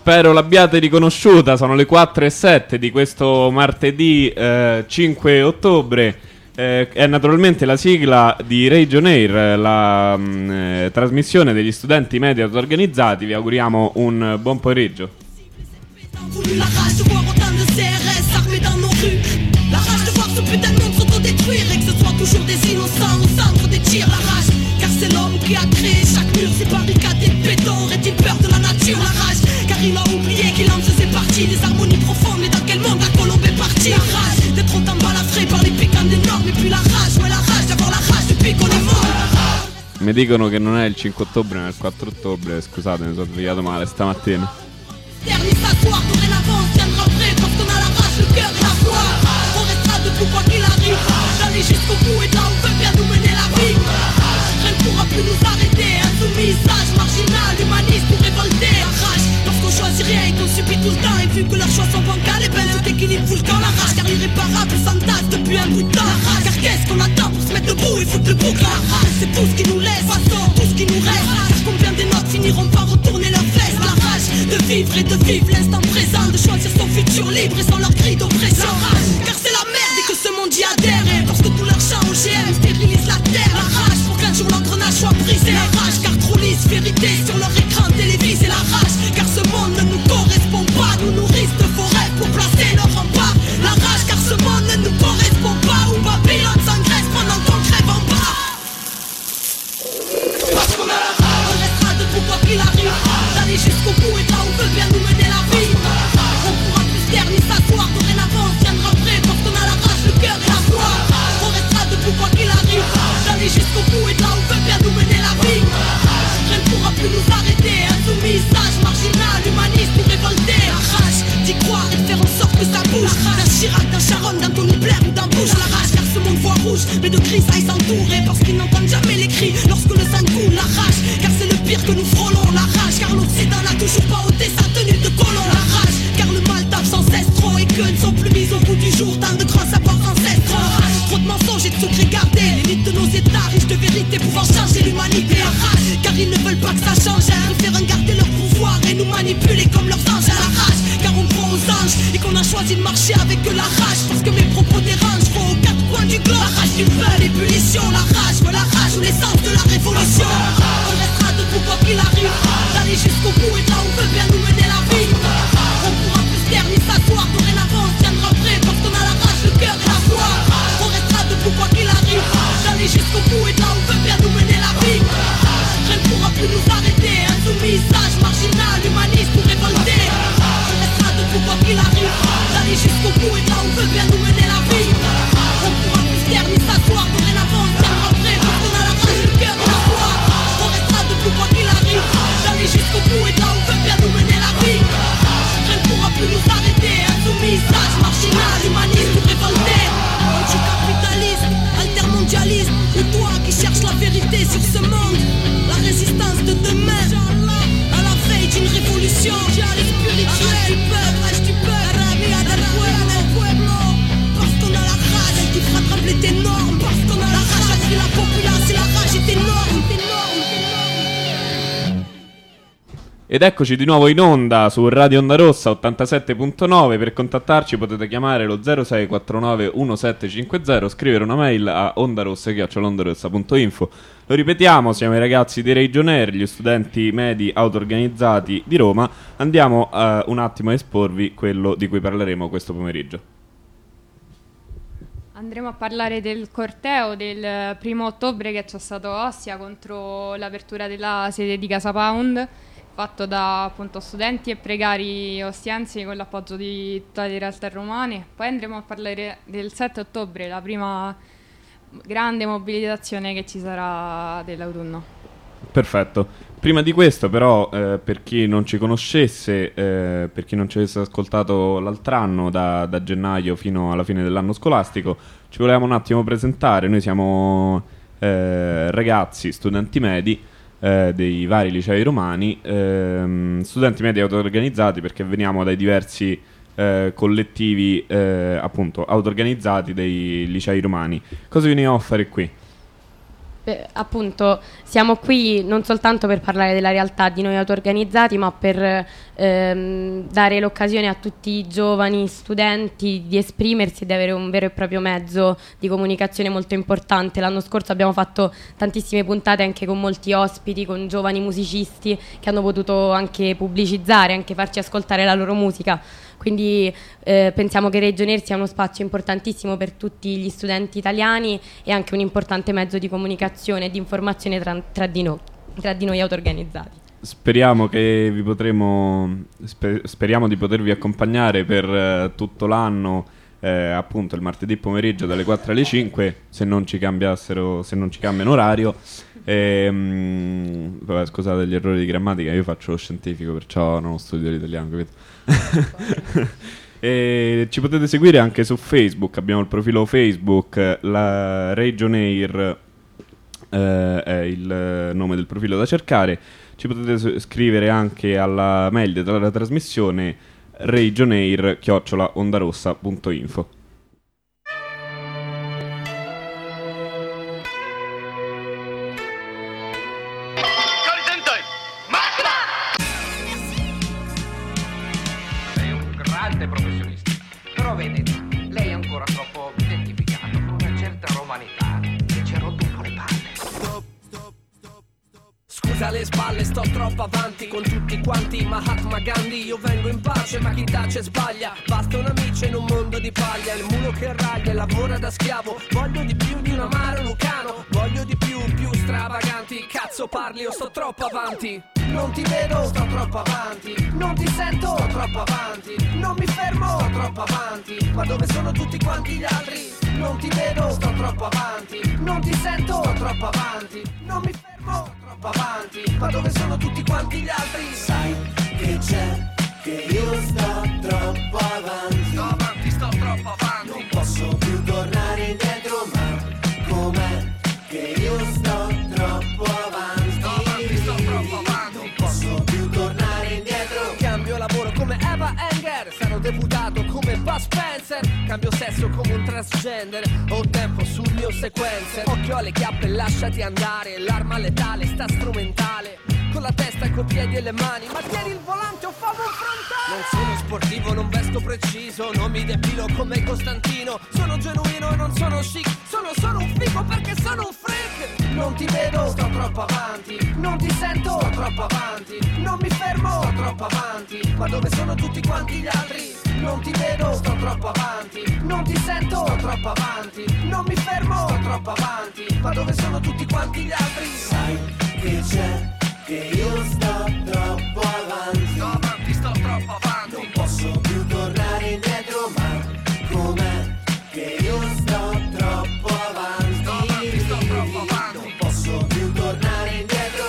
Spero l'abbiate riconosciuta, sono le 4:07 di questo martedì 5 ottobre. È naturalmente la sigla di Radio On Air, la trasmissione degli studenti medi auto-organizzati. Vi auguriamo un buon pomeriggio. Il a oublié qu'il en faisait partie des harmonies profondes. Mais dans quel monde la colombe est partie? La rage d'être autant balafré par les piquants des normes. Et puis la rage, ouais la rage d'avoir la rage depuis qu'on est mort. Mi dicono che non è il 5 ottobre ma è il 4 ottobre. Scusate, mi sono svegliato male stamattina. Dernier s'asseoir, dorénavant on tiendra prêt. Parce qu'on a la rage, le cœur et la foi. On restera debout quoi qu'il arrive, d'aller jusqu'au bout et de là on veut bien nous mener la vie. Rien ne pourra plus nous arrêter. Insoumis, sage, marginal, humaniste ou révolté. La rage qu'on choisit rien et qu'on subit tout le temps. Et vu que leurs choix sont bancals, et ben tout équilibre fout le camp. La rage car irréparable s'entasse depuis un bout de temps. La rage car qu'est-ce qu'on attend pour se mettre debout et foutre le bouc. La rage c'est tout ce qui nous laisse, façon tout ce qui nous reste. Car combien des notes finiront par retourner leurs vestes. La rage de vivre et de vivre l'instant présent, de choisir son futur libre et sans leur cri d'oppression. La rage car c'est la merde et que ce monde y adhère. Et parce que tous leurs chants OGM stérilisent la terre. La rage pour qu'un jour l'engrenage soit brisé. La rage car trop lisse vérité sur leur écran télévisé. La rage car ce monde ne nous correspond pas. Nous nourrissent de faux rêves pour placer leur rempart. La rage car ce monde ne nous correspond pas. Où Babylone s'engraisse pendant qu'on crève en bas. Parce qu'on a la rage, on restera debout quoi qu'il arrive, d'aller jusqu'au bout et de là on veut bien nous mener la vie. On pourra plus se taire ni s'asseoir, dorénavant on tiendra prêt. Parce qu'on a la rage, le cœur et la foi. On restera debout quoi qu'il arrive, d'aller jusqu'au bout et de là on veut bien nous mener la vie. Rien ne pourra plus nous arrêter. Insoumis, sage, marginal, humaniste ou révolté. La rage d'y croire et de faire en sorte que ça bouge. D'un Chirac, d'un Sharon, d'un Tony Blair ou d'un Bush. La rage car ce monde voit rouge, mais de gris ça y s'entourer. Parce qu'ils n'entendent jamais les cris lorsque le sang coule. La rage car c'est le pire que nous frôlons. La rage car l'Occident n'a toujours pas ôté sa tenue de colon. La rage car le mal tape sans cesse trop. Et que ne sont plus mis au bout du jour tant de grands savoirs ancestraux. Trop de mensonges et de secrets gardés. L'élite de nos états riches de vérité pouvant changer l'humanité. La rage car ils ne veulent pas que ça change. Ils préfèrent garder leur pouvoir et nous manipuler comme leurs anges. À la rage car on croit aux anges et qu'on a choisi de marcher avec la rage. Parce que mes propos dérangent, faut aux quatre coins du globe. La rage du feu, l'ébullition, la rage ou l'essence de la révolution. On restera debout quoi qu'il arrive, d'aller jusqu'au bout et de là on veut bien nous mener la vie. On pourra plus se taire ni s'asseoir, dorénavant on tiendra prêt. Parce qu'on a la rage, le cœur et la foi. On restera debout quoi qu'il arrive, d'aller jusqu'au bout et de là on veut bien nous mener la vie. Rien ne pourra plus nous arrêter. Insoumis, sage, marginal, humaniste ou révolté. On restera debout quoi qu'il arrive, d'aller jusqu'au bout et de là on veut bien nous mener la vie. On pourra plus se taire ni s'asseoir, dorénavant on tiendra prêt. Parce qu'on a la rage, le cœur et la foi. On restera debout quoi qu'il arrive, d'aller jusqu'au bout et de là on veut bien nous mener la vie. Rien ne pourra plus nous arrêter. Insoumis, sage, marginal, humaniste ou révolté. Anticapitaliste, altermondialiste, ou toi qui cherches la vérité sur ce monde. La résistance de demain, à la veille d'une révolution spirituelle. Rage du peuple, parce qu'on a la rage qui fera trembler tes normes. Parce qu'on a la rage a pris la populace et la rage est énorme. Ed eccoci di nuovo in onda su Radio Onda Rossa 87.9. Per contattarci potete chiamare lo 0649 1750, scrivere una mail a ondarossa@ondarossa.info. Lo ripetiamo, siamo i ragazzi di Radio On Air, gli studenti medi auto-organizzati di Roma. Andiamo un attimo a esporvi quello di cui parleremo questo pomeriggio. Andremo a parlare del corteo del 1° ottobre che c'è stato a Ostia contro l'apertura della sede di Casa Pound, fatto da appunto studenti e precari ostiensi con l'appoggio di tutte le realtà romane. Poi andremo a parlare del 7 ottobre, la prima grande mobilitazione che ci sarà dell'autunno. Perfetto. Prima di questo però, per chi non ci conoscesse, per chi non ci avesse ascoltato l'altro anno da gennaio fino alla fine dell'anno scolastico, ci volevamo un attimo presentare. Noi siamo ragazzi, studenti medi dei vari licei romani, studenti medi auto-organizzati perché veniamo dai diversi collettivi appunto auto-organizzati dei licei romani. Cosa veniamo a fare qui? Appunto siamo qui non soltanto per parlare della realtà di noi auto-organizzati, ma per dare l'occasione a tutti i giovani studenti di esprimersi e di avere un vero e proprio mezzo di comunicazione molto importante. L'anno scorso abbiamo fatto tantissime puntate anche con molti ospiti, con giovani musicisti che hanno potuto anche pubblicizzare, anche farci ascoltare la loro musica. Quindi pensiamo che Regionair sia uno spazio importantissimo per tutti gli studenti italiani e anche un importante mezzo di comunicazione e di informazione tra di noi auto-organizzati. Speriamo che vi speriamo di potervi accompagnare per tutto l'anno, appunto il martedì pomeriggio dalle 4 alle 5, se non ci cambiano orario. Vabbè, scusate gli errori di grammatica, io faccio lo scientifico, perciò non studio l'italiano, capito? E ci potete seguire anche su Facebook, abbiamo il profilo Facebook, la Regionair è il nome del profilo da cercare. Ci potete scrivere anche alla mail della trasmissione regionair@ondarossa.info. Lei è un grande professionista, però vede, lei è ancora troppo identificato con una certa romanità che ci ha rotto un po' le palle. Scusa le spalle, sto troppo avanti con tutti quanti Mahatma Gandhi. Io vengo in pace ma chi tace sbaglia. Basta un amico in un mondo di paglia. Il mulo che raglia e lavora da schiavo. Voglio di più di un amaro lucano. Voglio di più stravaganti. Cazzo parli o sto troppo avanti. Non ti vedo, sto troppo avanti. Non ti sento, sto troppo avanti. Non mi fermo, sto troppo avanti. Ma dove sono tutti quanti gli altri? Non ti vedo, sto troppo avanti. Non ti sento, sto troppo avanti. Non mi fermo, sto troppo avanti. Ma dove sono tutti quanti gli altri? Sai che c'è, che io sto troppo avanti. Sto avanti, sto troppo avanti. Non posso più tornare indietro, ma com'è che io sto troppo avanti? Sto avanti, sto troppo avanti. Non posso più tornare indietro. Cambio lavoro come Eva Enger. Sarò deputato come Bud Spencer. Cambio sesso come un transgender. Ho tempo sul mio sequencer. Occhio alle chiappe, lasciati andare. L'arma letale sta strumentale. Con la testa, coi piedi e le mani. Ma tieni il volante o fammi un frontale. Non sono sportivo, non vesto preciso. Non mi depilo come Costantino. Sono genuino e non sono chic. Sono solo un figo perché sono un freak. Non ti vedo, sto troppo avanti. Non ti sento, sto troppo avanti. Non mi fermo, sto troppo avanti. Ma dove sono tutti quanti gli altri? Non ti vedo, sto troppo avanti. Non ti sento, sto troppo avanti. Non mi fermo, sto troppo avanti. Ma dove sono tutti quanti gli altri? Sai che c'è, che io sto troppo avanti. Sto avanti, sto troppo avanti. Non posso più tornare indietro, ma com'è che io sto troppo avanti? Sto avanti, sto troppo avanti. Non posso più tornare indietro.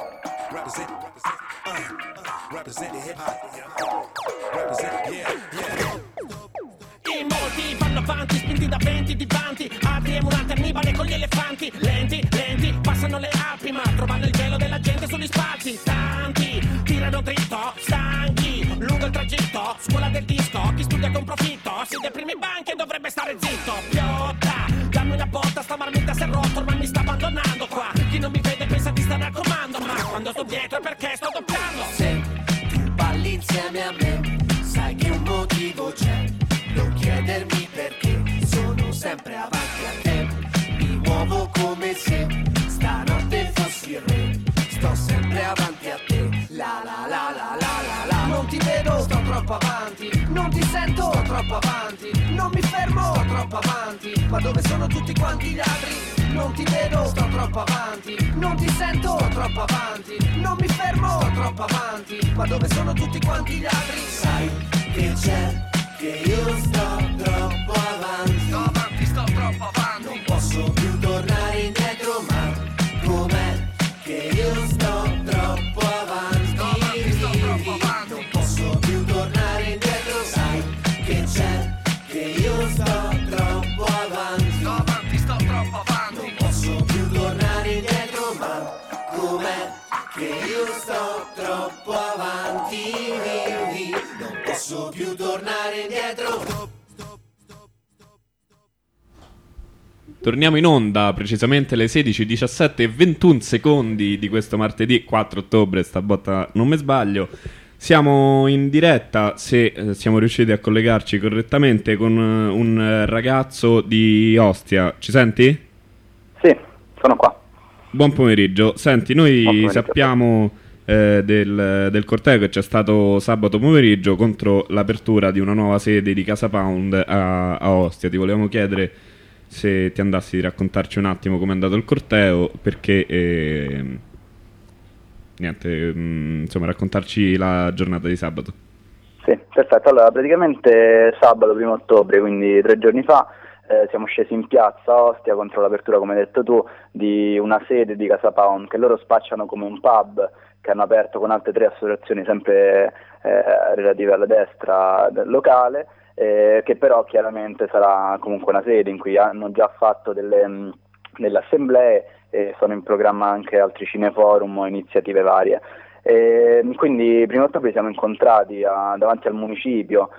Represent the hip hop. Represent, yeah. In molti vanno avanti, spinti da venti divanti. Apriamo un Annibale con gli elefanti. Lenti, lenti, passano le Alpi, ma trovano il gelo della gente sugli spalti. Tanti, tirano dritto, stanchi, lungo il tragitto. Scuola del disco, chi studia con profitto siede ai primi banchi e dovrebbe stare zitto. Piotta, dammi una botta, sta marmita si è rotto, ormai mi sta abbandonando qua. Chi non mi vede pensa di stare al comando, ma quando sto dietro è perché sto doppiando. Se tu balli insieme a me, sai che un motivo c'è. Non chiedermi perché, sono sempre avanti a te. Mi muovo come se stanotte fossi il re. Sto sempre avanti a te. La la la la la la la. Non ti vedo, sto troppo avanti. Non ti sento, sto troppo avanti. Non mi fermo, sto troppo avanti. Ma dove sono tutti quanti gli altri? Non ti vedo, sto troppo avanti. Non ti sento, sto troppo avanti. Non mi fermo, sto troppo avanti. Ma dove sono tutti quanti gli altri? Sai che c'è, che io sto troppo avanti. Sto avanti, sto troppo avanti. Non posso più tornare indietro, ma com'è che io sto troppo avanti? Sto avanti, sto troppo avanti. Non posso più tornare indietro. Sai che c'è, che io sto troppo avanti. Sto avanti, sto troppo avanti. Non posso più tornare indietro, ma com'è che io sto troppo avanti? Non posso più tornare indietro. Torniamo in onda precisamente alle 16:17 e 21 secondi di questo martedì 4 ottobre, sta botta non me sbaglio. Siamo in diretta, se siamo riusciti a collegarci correttamente, con un ragazzo di Ostia. Ci senti? Sì, sono qua. Buon pomeriggio. Senti, noi sappiamo del corteo che c'è stato sabato pomeriggio contro l'apertura di una nuova sede di Casa Pound a Ostia. Ti volevamo chiedere se ti andassi di raccontarci un attimo com'è andato il corteo, perché insomma, raccontarci la giornata di sabato. Sì, perfetto. Allora, praticamente sabato 1 ottobre, quindi 3 giorni fa, siamo scesi in piazza a Ostia contro l'apertura, come hai detto tu, di una sede di Casa Pound, che loro spacciano come un pub che hanno aperto con altre 3 associazioni sempre relative alla destra del locale, che però chiaramente sarà comunque una sede in cui hanno già fatto delle assemblee e sono in programma anche altri cineforum o iniziative varie. Quindi 1 ottobre siamo incontrati davanti al municipio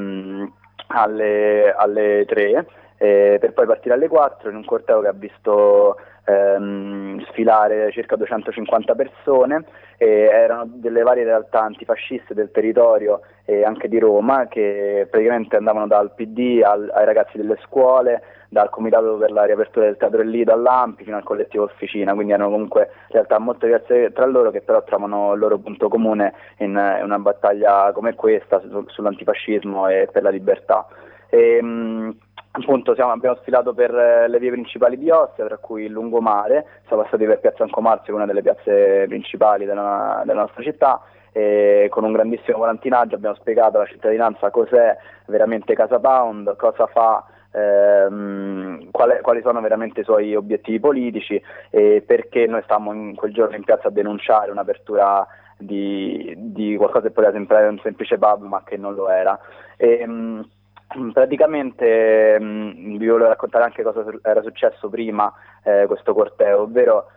alle 3 per poi partire alle 4 in un corteo che ha visto sfilare circa 250 persone, erano delle varie realtà antifasciste del territorio e anche di Roma, che praticamente andavano dal PD ai ragazzi delle scuole, dal comitato per la riapertura del Teatro del Lido all'Ampi fino al collettivo Officina, quindi erano comunque realtà molto diverse tra loro, che però trovano il loro punto comune in una battaglia come questa sull'antifascismo e per la libertà. Appunto abbiamo sfilato per le vie principali di Ostia, tra cui il lungomare, siamo passati per Piazza Ancomarzo, che è una delle piazze principali della nostra città, e con un grandissimo volantinaggio abbiamo spiegato alla cittadinanza cos'è veramente Casa Pound, cosa fa, quali sono veramente i suoi obiettivi politici e perché noi stavamo in quel giorno in piazza a denunciare un'apertura di qualcosa che poteva sembrare un semplice pub ma che non lo era. Praticamente vi volevo raccontare anche cosa era successo prima questo corteo, ovvero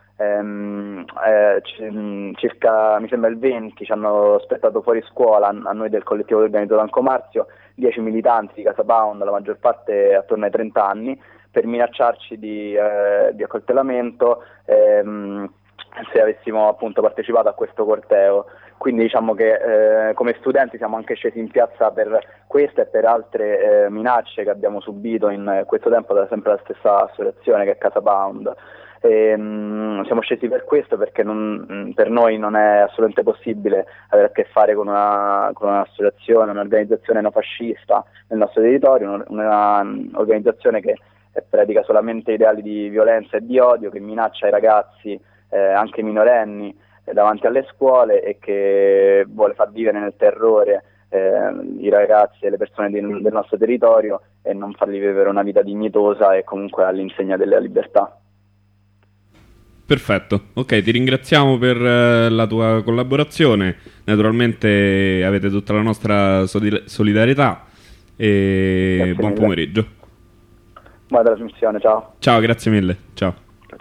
circa, mi sembra il 20, ci hanno aspettato fuori scuola a noi del collettivo organizzato Ancomarzio 10 militanti di Casa Pound, la maggior parte attorno ai 30 anni, per minacciarci di accoltellamento se avessimo appunto partecipato a questo corteo. Quindi diciamo che come studenti siamo anche scesi in piazza per questa e per altre minacce che abbiamo subito in questo tempo da sempre la stessa associazione, che è Casa Pound. Siamo scesi per questo perché per noi non è assolutamente possibile avere a che fare con un'associazione, un'organizzazione neofascista nel nostro territorio, un'organizzazione che pratica solamente ideali di violenza e di odio, che minaccia i ragazzi, anche minorenni, davanti alle scuole, e che vuole far vivere nel terrore i ragazzi e le persone del nostro territorio e non farli vivere una vita dignitosa e comunque all'insegna della libertà. Perfetto, ok, ti ringraziamo per la tua collaborazione, naturalmente avete tutta la nostra solidarietà e grazie buon mille. pomeriggio. Buona trasmissione, ciao. Ciao, grazie mille, ciao.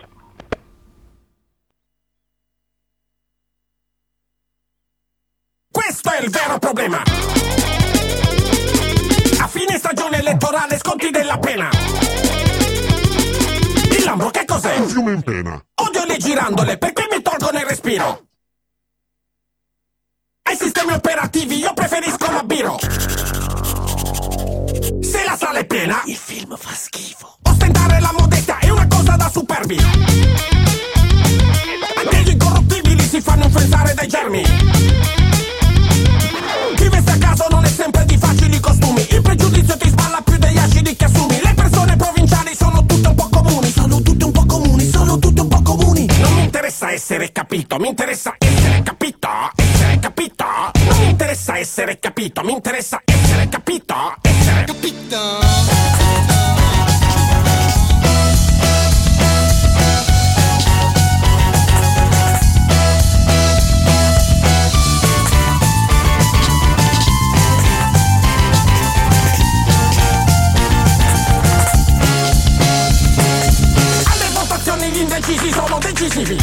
Questo è il vero problema. A fine stagione elettorale sconti della pena. Il Lambro che cos'è? Un fiume in pena. Odio le girandole perché mi tolgono il respiro. Ai sistemi operativi io preferisco la biro. Se la sala è piena, il film fa schifo. Ostentare la modestia è una cosa da superbi. Anche gli incorruttibili si fanno influenzare dai germi. Chi veste a caso non è sempre di facili costumi. Il pregiudizio ti spalla più degli acidi che assumi. Le persone provinciali sono tutte un po' comuni. Sono tutte un po' comuni, sono tutte un po' comuni. Non mi interessa essere capito, mi interessa essere capito. Essere capito. Non mi interessa essere capito, mi interessa essere capito. Essere capito. Gli indecisi sono decisivi.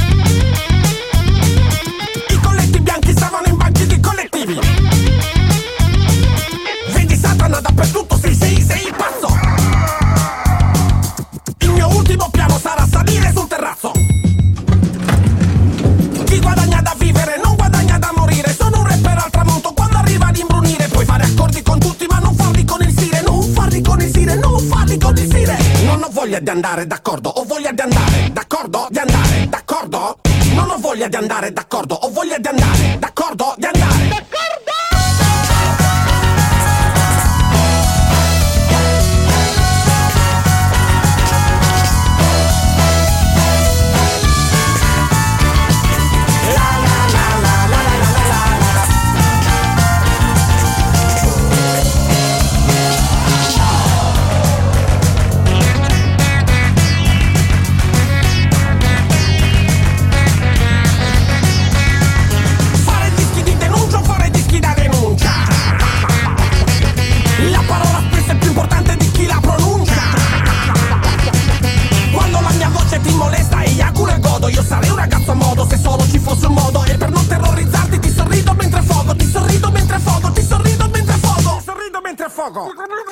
I colletti bianchi stavano in banchi di collettivi. Vedi Satana dappertutto, sei il pazzo. Il mio ultimo voglia di andare d'accordo, ho voglia di andare d'accordo, di andare d'accordo. Non ho voglia di andare d'accordo, ho voglia di andare d'accordo, di andare d'accordo. Io sarei un ragazzo a modo se solo ci fosse un modo. E per non terrorizzarti ti sorrido mentre fogo, ti sorrido mentre fogo, ti sorrido mentre fogo, ti sorrido mentre fogo.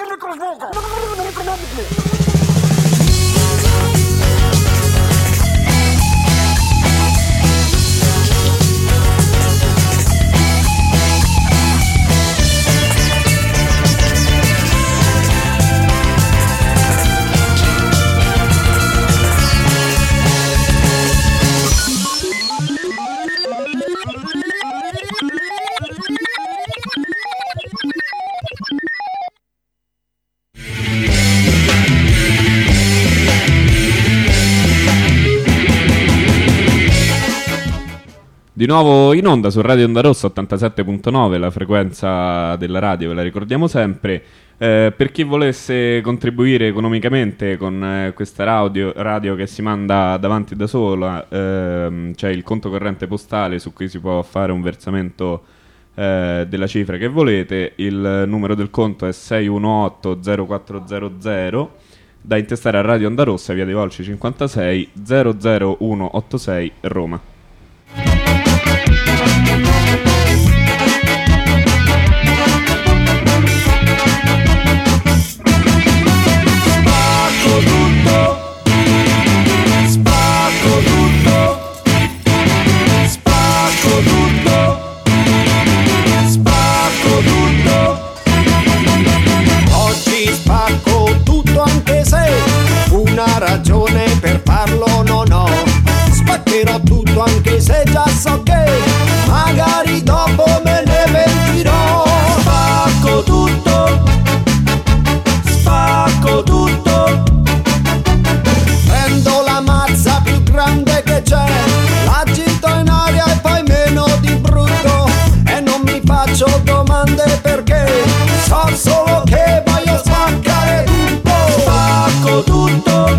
Di nuovo in onda su Radio Onda Rossa 87.9, la frequenza della radio, ve la ricordiamo sempre. Per chi volesse contribuire economicamente con questa radio che si manda davanti da sola, c'è il conto corrente postale su cui si può fare un versamento della cifra che volete. Il numero del conto è 618-0400, da intestare a Radio Onda Rossa, via dei Volsci 56 00186 Roma. Ragione per farlo non ho, spaccherò tutto anche se già so che magari dopo me ne pentirò. Spacco tutto, spacco tutto, prendo la mazza più grande che c'è, la gitto in aria e poi meno di brutto, e non mi faccio domande perché so solo che voglio spaccare tutto. Spacco tutto,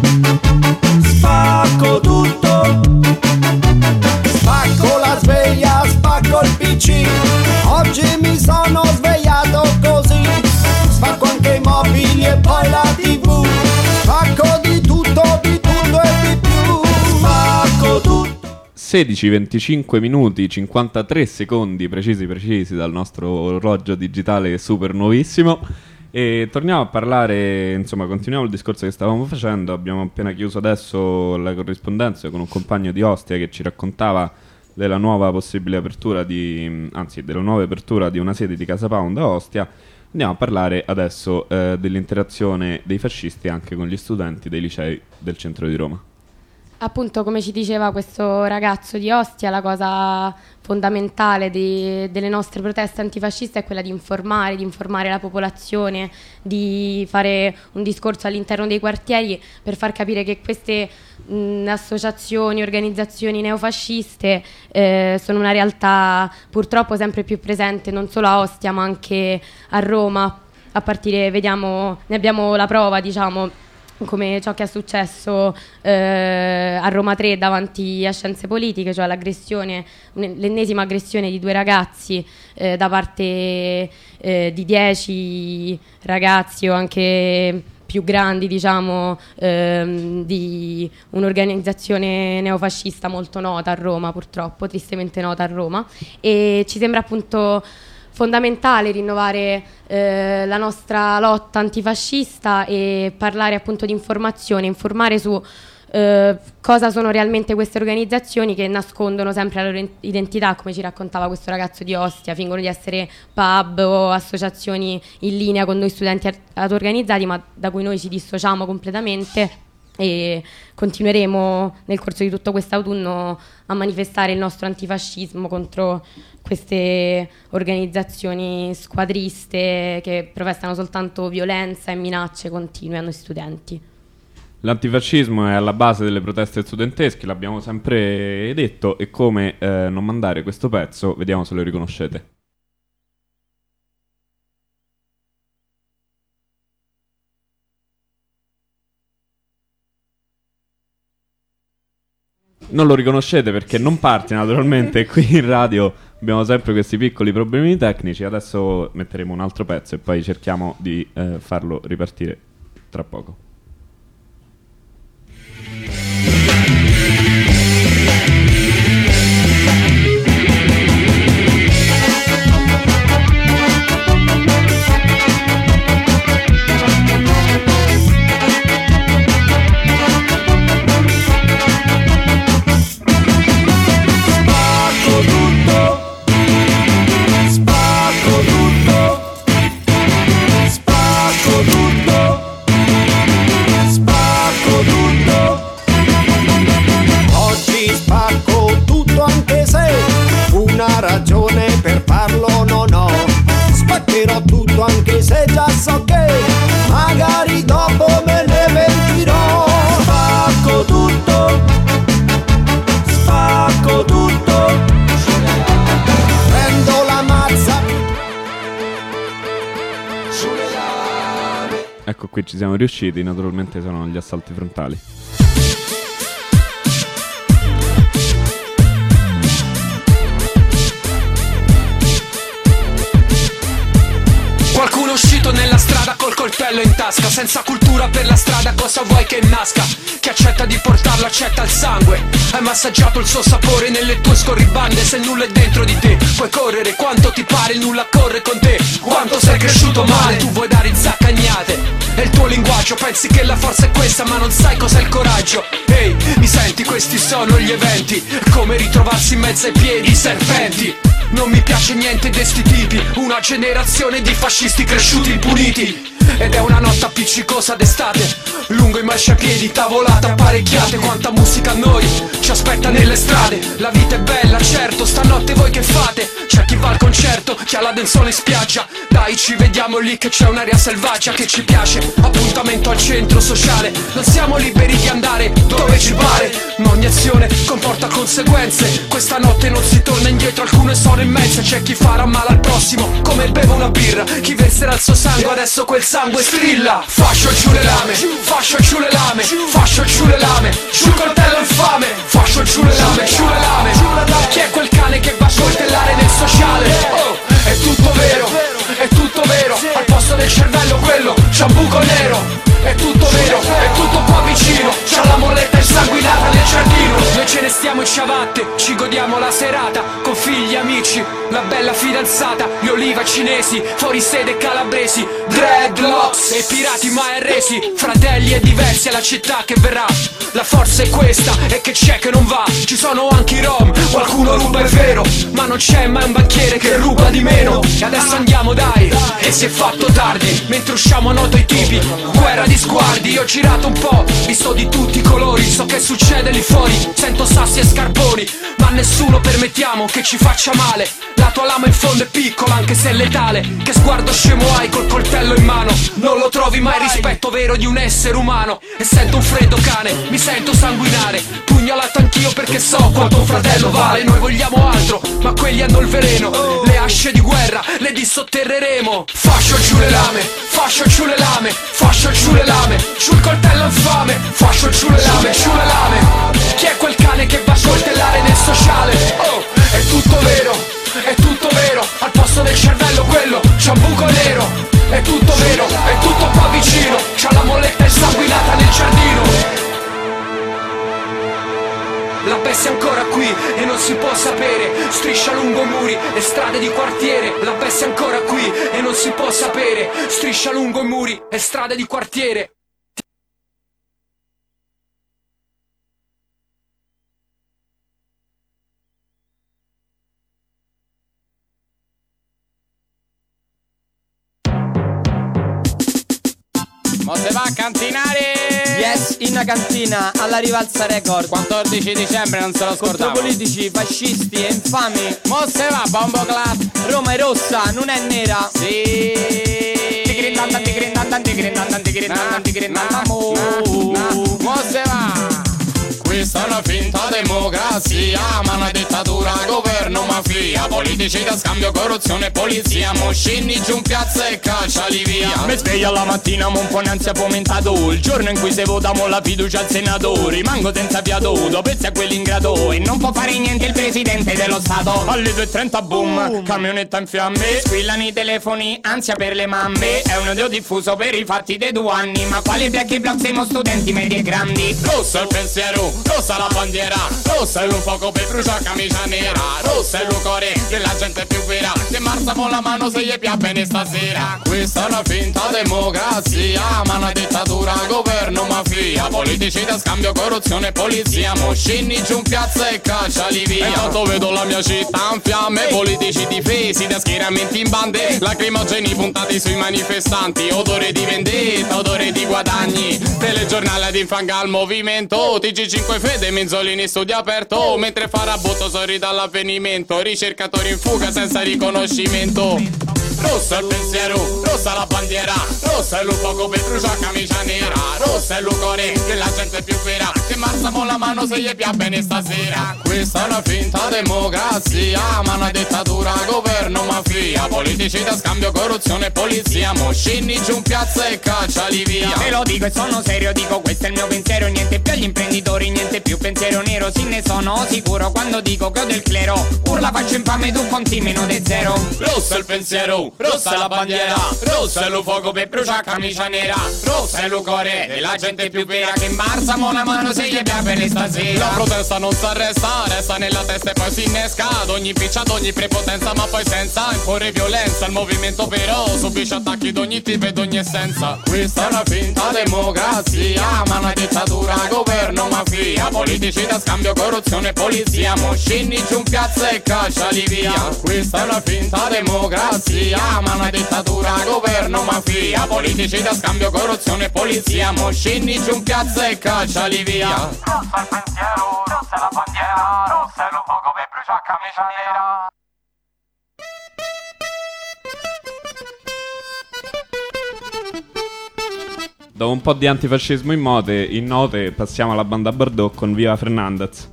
spacco tutto, spacco la sveglia, spacco il PC, oggi mi sono svegliato così, spacco anche i mobili e poi la TV, spacco di tutto e di più, spacco tutto. 16:25 minuti 53 secondi precisi dal nostro orologio digitale super nuovissimo. E torniamo a parlare, insomma, continuiamo il discorso che stavamo facendo. Abbiamo appena chiuso adesso la corrispondenza con un compagno di Ostia che ci raccontava della nuova possibile apertura della nuova apertura di una sede di Casa Pound a Ostia. Andiamo a parlare adesso dell'interazione dei fascisti anche con gli studenti dei licei del centro di Roma. Appunto, come ci diceva questo ragazzo di Ostia, la cosa fondamentale delle nostre proteste antifasciste è quella di informare la popolazione, di fare un discorso all'interno dei quartieri per far capire che queste associazioni, organizzazioni neofasciste sono una realtà purtroppo sempre più presente non solo a Ostia ma anche a Roma. A partire, ne abbiamo la prova, diciamo, come ciò che è successo a Roma 3 davanti a Scienze Politiche, cioè l'ennesima aggressione di 2 ragazzi da parte di 10 ragazzi o anche più grandi, diciamo, di un'organizzazione neofascista molto nota a Roma, purtroppo, tristemente nota a Roma, e ci sembra appunto fondamentale rinnovare la nostra lotta antifascista e parlare appunto di informare su cosa sono realmente queste organizzazioni che nascondono sempre la loro identità, come ci raccontava questo ragazzo di Ostia, fingono di essere pub o associazioni in linea con noi studenti auto-organizzati, ma da cui noi ci dissociamo completamente e continueremo nel corso di tutto quest'autunno a manifestare il nostro antifascismo contro queste organizzazioni squadriste che professano soltanto violenza e minacce continue a noi studenti. L'antifascismo è alla base delle proteste studentesche, l'abbiamo sempre detto, e come non mandare questo pezzo, vediamo se lo riconoscete. Non lo riconoscete perché non parte naturalmente. Qui in radio abbiamo sempre questi piccoli problemi tecnici. Adesso metteremo un altro pezzo e poi cerchiamo di farlo ripartire tra poco. Ragione per farlo non ho, spaccherò tutto anche se già so che magari dopo me ne pentirò. Spacco tutto, prendo la mazza. Ecco, qui ci siamo riusciti, naturalmente sono gli assalti frontali. Qualcuno è uscito nella strada col coltello in tasca, senza cultura per la strada, cosa vuoi che nasca? Chi accetta di portarlo accetta il sangue. Hai massaggiato il suo sapore nelle tue scorribande. Se nulla è dentro di te puoi correre quanto ti pare, il nulla corre con te. Quanto sei cresciuto male, tu vuoi dare zaccagnate. È il tuo linguaggio, pensi che la forza è questa ma non sai cos'è il coraggio. Ehi, mi senti? Questi sono gli eventi, è come ritrovarsi in mezzo ai piedi i serpenti. Non mi piace niente di sti tipi, una generazione di fascisti cresciuti impuniti. Ed è una notte appiccicosa d'estate, lungo i marciapiedi, tavolate apparecchiate. Quanta musica a noi ci aspetta nelle strade. La vita è bella, certo, stanotte voi che fate? C'è chi va al concerto, chi ha la danzone in spiaggia. Dai, ci vediamo lì che c'è un'aria selvaggia che ci piace. Appuntamento al centro sociale, non siamo liberi di andare dove ci pare, ma ogni azione comporta conseguenze. Questa notte non si torna indietro, alcune sono immense. C'è chi farà male al prossimo come beve una birra, chi verserà il suo sangue, adesso quel sangue strilla. Fascio giù le lame, fascio giù le lame, fascio giù le lame, giù il coltello infame. Fascio giù le lame, giù le lame. Chi è quel cane che va a coltellare nel sociale? Oh, è tutto vero, è tutto vero. Al posto del cervello quello c'ha un buco nero. È tutto vero, è tutto qua vicino. C'ha la molletta insanguinata nel giardino. Noi ce ne stiamo in ciabatte, ci godiamo la serata con figli, amici, la bella fidanzata, gli oliva cinesi, fuori sede calabresi, dreadlocks e pirati mai arresi. Fratelli e diversi alla città che verrà. La forza è questa e che c'è che non va. Ci sono anche i rom, qualcuno ruba è vero, ma non c'è mai un banchiere che ruba di meno. E adesso andiamo dai, e si è fatto tardi, mentre usciamo a noto i tipi, guerra di sguardi. Io ho girato un po', visto di tutti i colori, so che succede lì fuori, sento sassi e scarponi, ma a nessuno permettiamo che ci faccia male. La tua lama in fondo è piccola anche se è letale. Che sguardo scemo hai col coltello in mano? Non lo trovi mai rispetto vero di un essere umano. E sento un freddo cane, mi sento sanguinare, pugnalato anch'io perché so quanto un fratello vale. Noi vogliamo altro, ma quelli hanno il veleno, le asce di guerra le dissotterreremo. Fascio giù le lame, fascio giù le lame, fascio giù le lame, giù il coltello infame. Fascio giù le lame, giù le lame. Chi è quel cane che va a coltellare nel sociale? Oh, è tutto vero, è tutto vero. Al posto del cervello quello c'ha un buco nero. È tutto vero, è tutto qua vicino. C'ha la molletta insanguinata nel giardino. La bestia è ancora qui e non si può sapere. Striscia lungo muri e strade di quartiere. La bestia è ancora qui e non si può sapere. Striscia lungo muri e strade di quartiere. Mo se va a cantinare. Yes, in cantina alla Rivalsa Record. 14 dicembre non se lo scordavo. Contro politici, fascisti e infami. Mo se va Bombo Club. Roma è rossa, non è nera. Sì. Mo se va. Questa è una finta democrazia, ma una dittatura, governo, mafia. Politici da scambio, corruzione, polizia. Mo scendi giù in piazza e cacciali via. Mi sveglio alla mattina, mo un po' un'ansia fomentato. Il giorno in cui se votiamo la fiducia al senatore. Rimango senza fiato, do pezzi a quell'ingrato. E non può fare niente il presidente dello stato. Alle 2:30 boom, camionetta in fiamme. Squillano i telefoni, ansia per le mamme. È un odio diffuso per i fatti dei 2 anni. Ma quali black e block siamo studenti medi e grandi. Rosso il pensiero, rossa la bandiera, rossa è un fuoco per bruciare camicia nera, rossa è il cuore della gente più vera, che marza con la mano se gli piace bene stasera. Questa è una finta democrazia, ma una dittatura, governo, mafia. Politici da scambio, corruzione, polizia. Mo scendi giù in piazza e cacciali via. E tanto vedo la mia città in fiamme, politici difesi da schieramenti in bande, lacrimogeni puntati sui manifestanti, odore di vendetta, odore di guadagni, telegiornale ad infanga al movimento, TG5 Fede, Menzolini studio aperto, mentre Farabutto sorride all'avvenimento, ricercatori in fuga senza riconoscimento. Rossa il pensiero, rossa la bandiera, rossa è il fuoco per bruciare camicia nera, rossa è il cuore della gente più vera, che marza con la mano se gli piace bene stasera. Questa è una finta democrazia, ma una dittatura, governo, mafia. Politici da scambio, corruzione, polizia. Mo scendi giù in piazza e cacciali via. Te lo dico e sono serio, dico questo è il mio pensiero. Niente più agli imprenditori, niente più pensiero nero. Sì, ne sono sicuro quando dico che ho del clero. Urla faccio infame, tu conti meno di zero. Rossa il pensiero, rossa la bandiera, rossa è lo fuoco per bruciare camicia nera, rossa è lo cuore della gente più vera, che marza mo una mano se gli piace per stasera. La protesta non si arresta, resta nella testa e poi si innesca ad ogni piccia, ad ogni prepotenza, ma poi senza imporre violenza. Il movimento però subisce attacchi d'ogni tipo e d'ogni essenza. Questa è una finta democrazia, ma una dittatura, governo, mafia. Politici da scambio, corruzione, polizia. Mo scendi giù in piazza e cacciali via. Questa è una finta democrazia, ma una dittatura, governo, mafia. Politici da scambio, corruzione, polizia. Mo scendi giù in piazza e cacciali via. Rossa il pensiero, rossa la bandiera, rossa è lo fuoco per bruciare camicia nera. Dopo un po' di antifascismo in note passiamo alla banda Bardot con Viva Fernandez.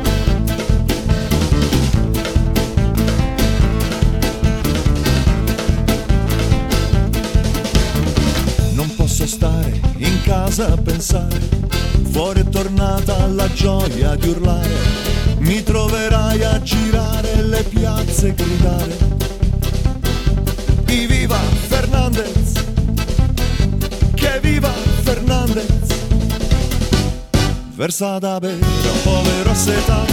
Non posso stare in casa a pensare, fuori è tornata la gioia di urlare, mi troverai a girare le piazze e gridare viva Fernandez, che viva Fernandez. Versa da bere un povero assetato,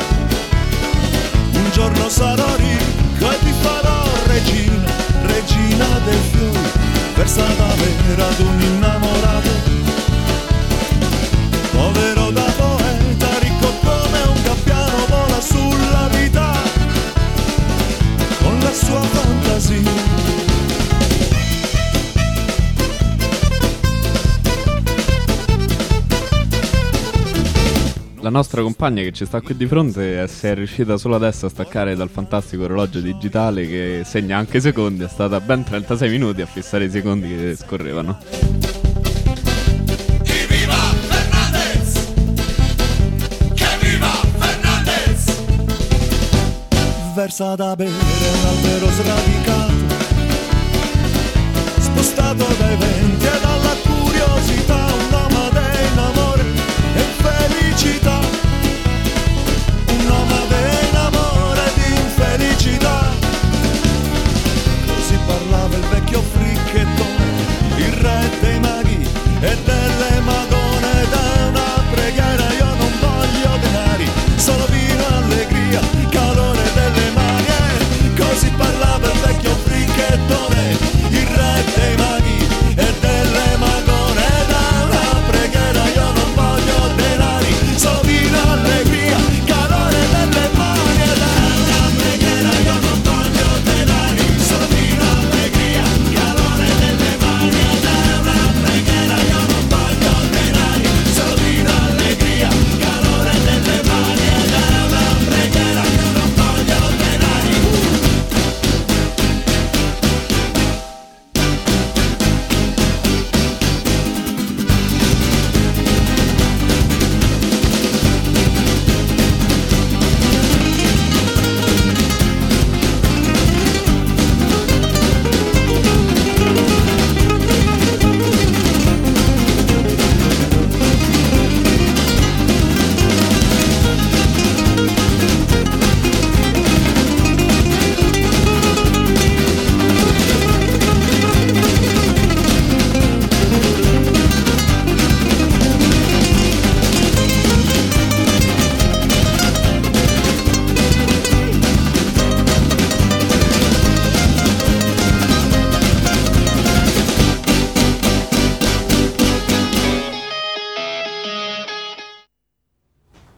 un giorno sarò ricco e ti farò regina, regina dei fiori. Versa da bere ad un innamorato, povero da poeta, ricco come un gabbiano, vola sulla vita con la sua fantasia. La nostra compagna che ci sta qui di fronte si è riuscita solo adesso a staccare dal fantastico orologio digitale che segna anche i secondi. È stata ben 36 minuti a fissare i secondi che scorrevano. Viva Fernandez! Che viva Fernandez! Versa da bere un albero sradicato, spostato dai venti e dalla curiosità, un nomade in amore e felicità, un nomade in amore di infelicità. Così parlava il vecchio fricchettone, il re dei maghi e delle madone. Da una preghiera io non voglio denari, solo vino, allegria, calore delle mani. Così parlava il vecchio fricchettone, il re dei maghi e delle madone. Da una preghiera io non voglio denari, solo vino,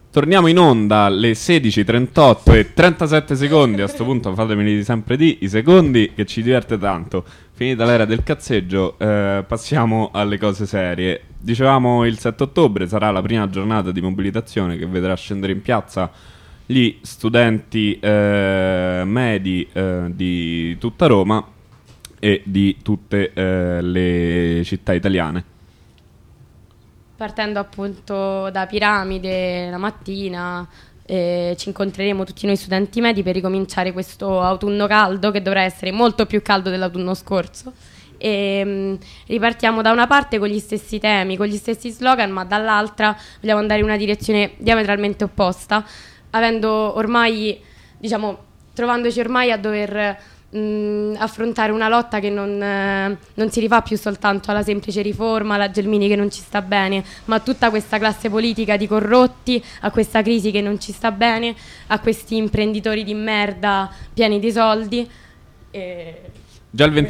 Torniamo in onda alle 16:38 e 37 secondi. A sto punto fatemi sempre i secondi, che ci diverte tanto. Finita l'era del cazzeggio, passiamo alle cose serie. Dicevamo, il 7 ottobre sarà la prima giornata di mobilitazione che vedrà scendere in piazza gli studenti medi di tutta Roma e di tutte le città italiane. Partendo appunto da Piramide la mattina, ci incontreremo tutti noi studenti medi per ricominciare questo autunno caldo, che dovrà essere molto più caldo dell'autunno scorso. E ripartiamo da una parte con gli stessi temi, con gli stessi slogan, ma dall'altra vogliamo andare in una direzione diametralmente opposta, avendo ormai, diciamo, trovandoci ormai a dover affrontare una lotta che non si rifà più soltanto alla semplice riforma, alla Gelmini che non ci sta bene, ma a tutta questa classe politica di corrotti, a questa crisi che non ci sta bene, a questi imprenditori di merda pieni di soldi. Già il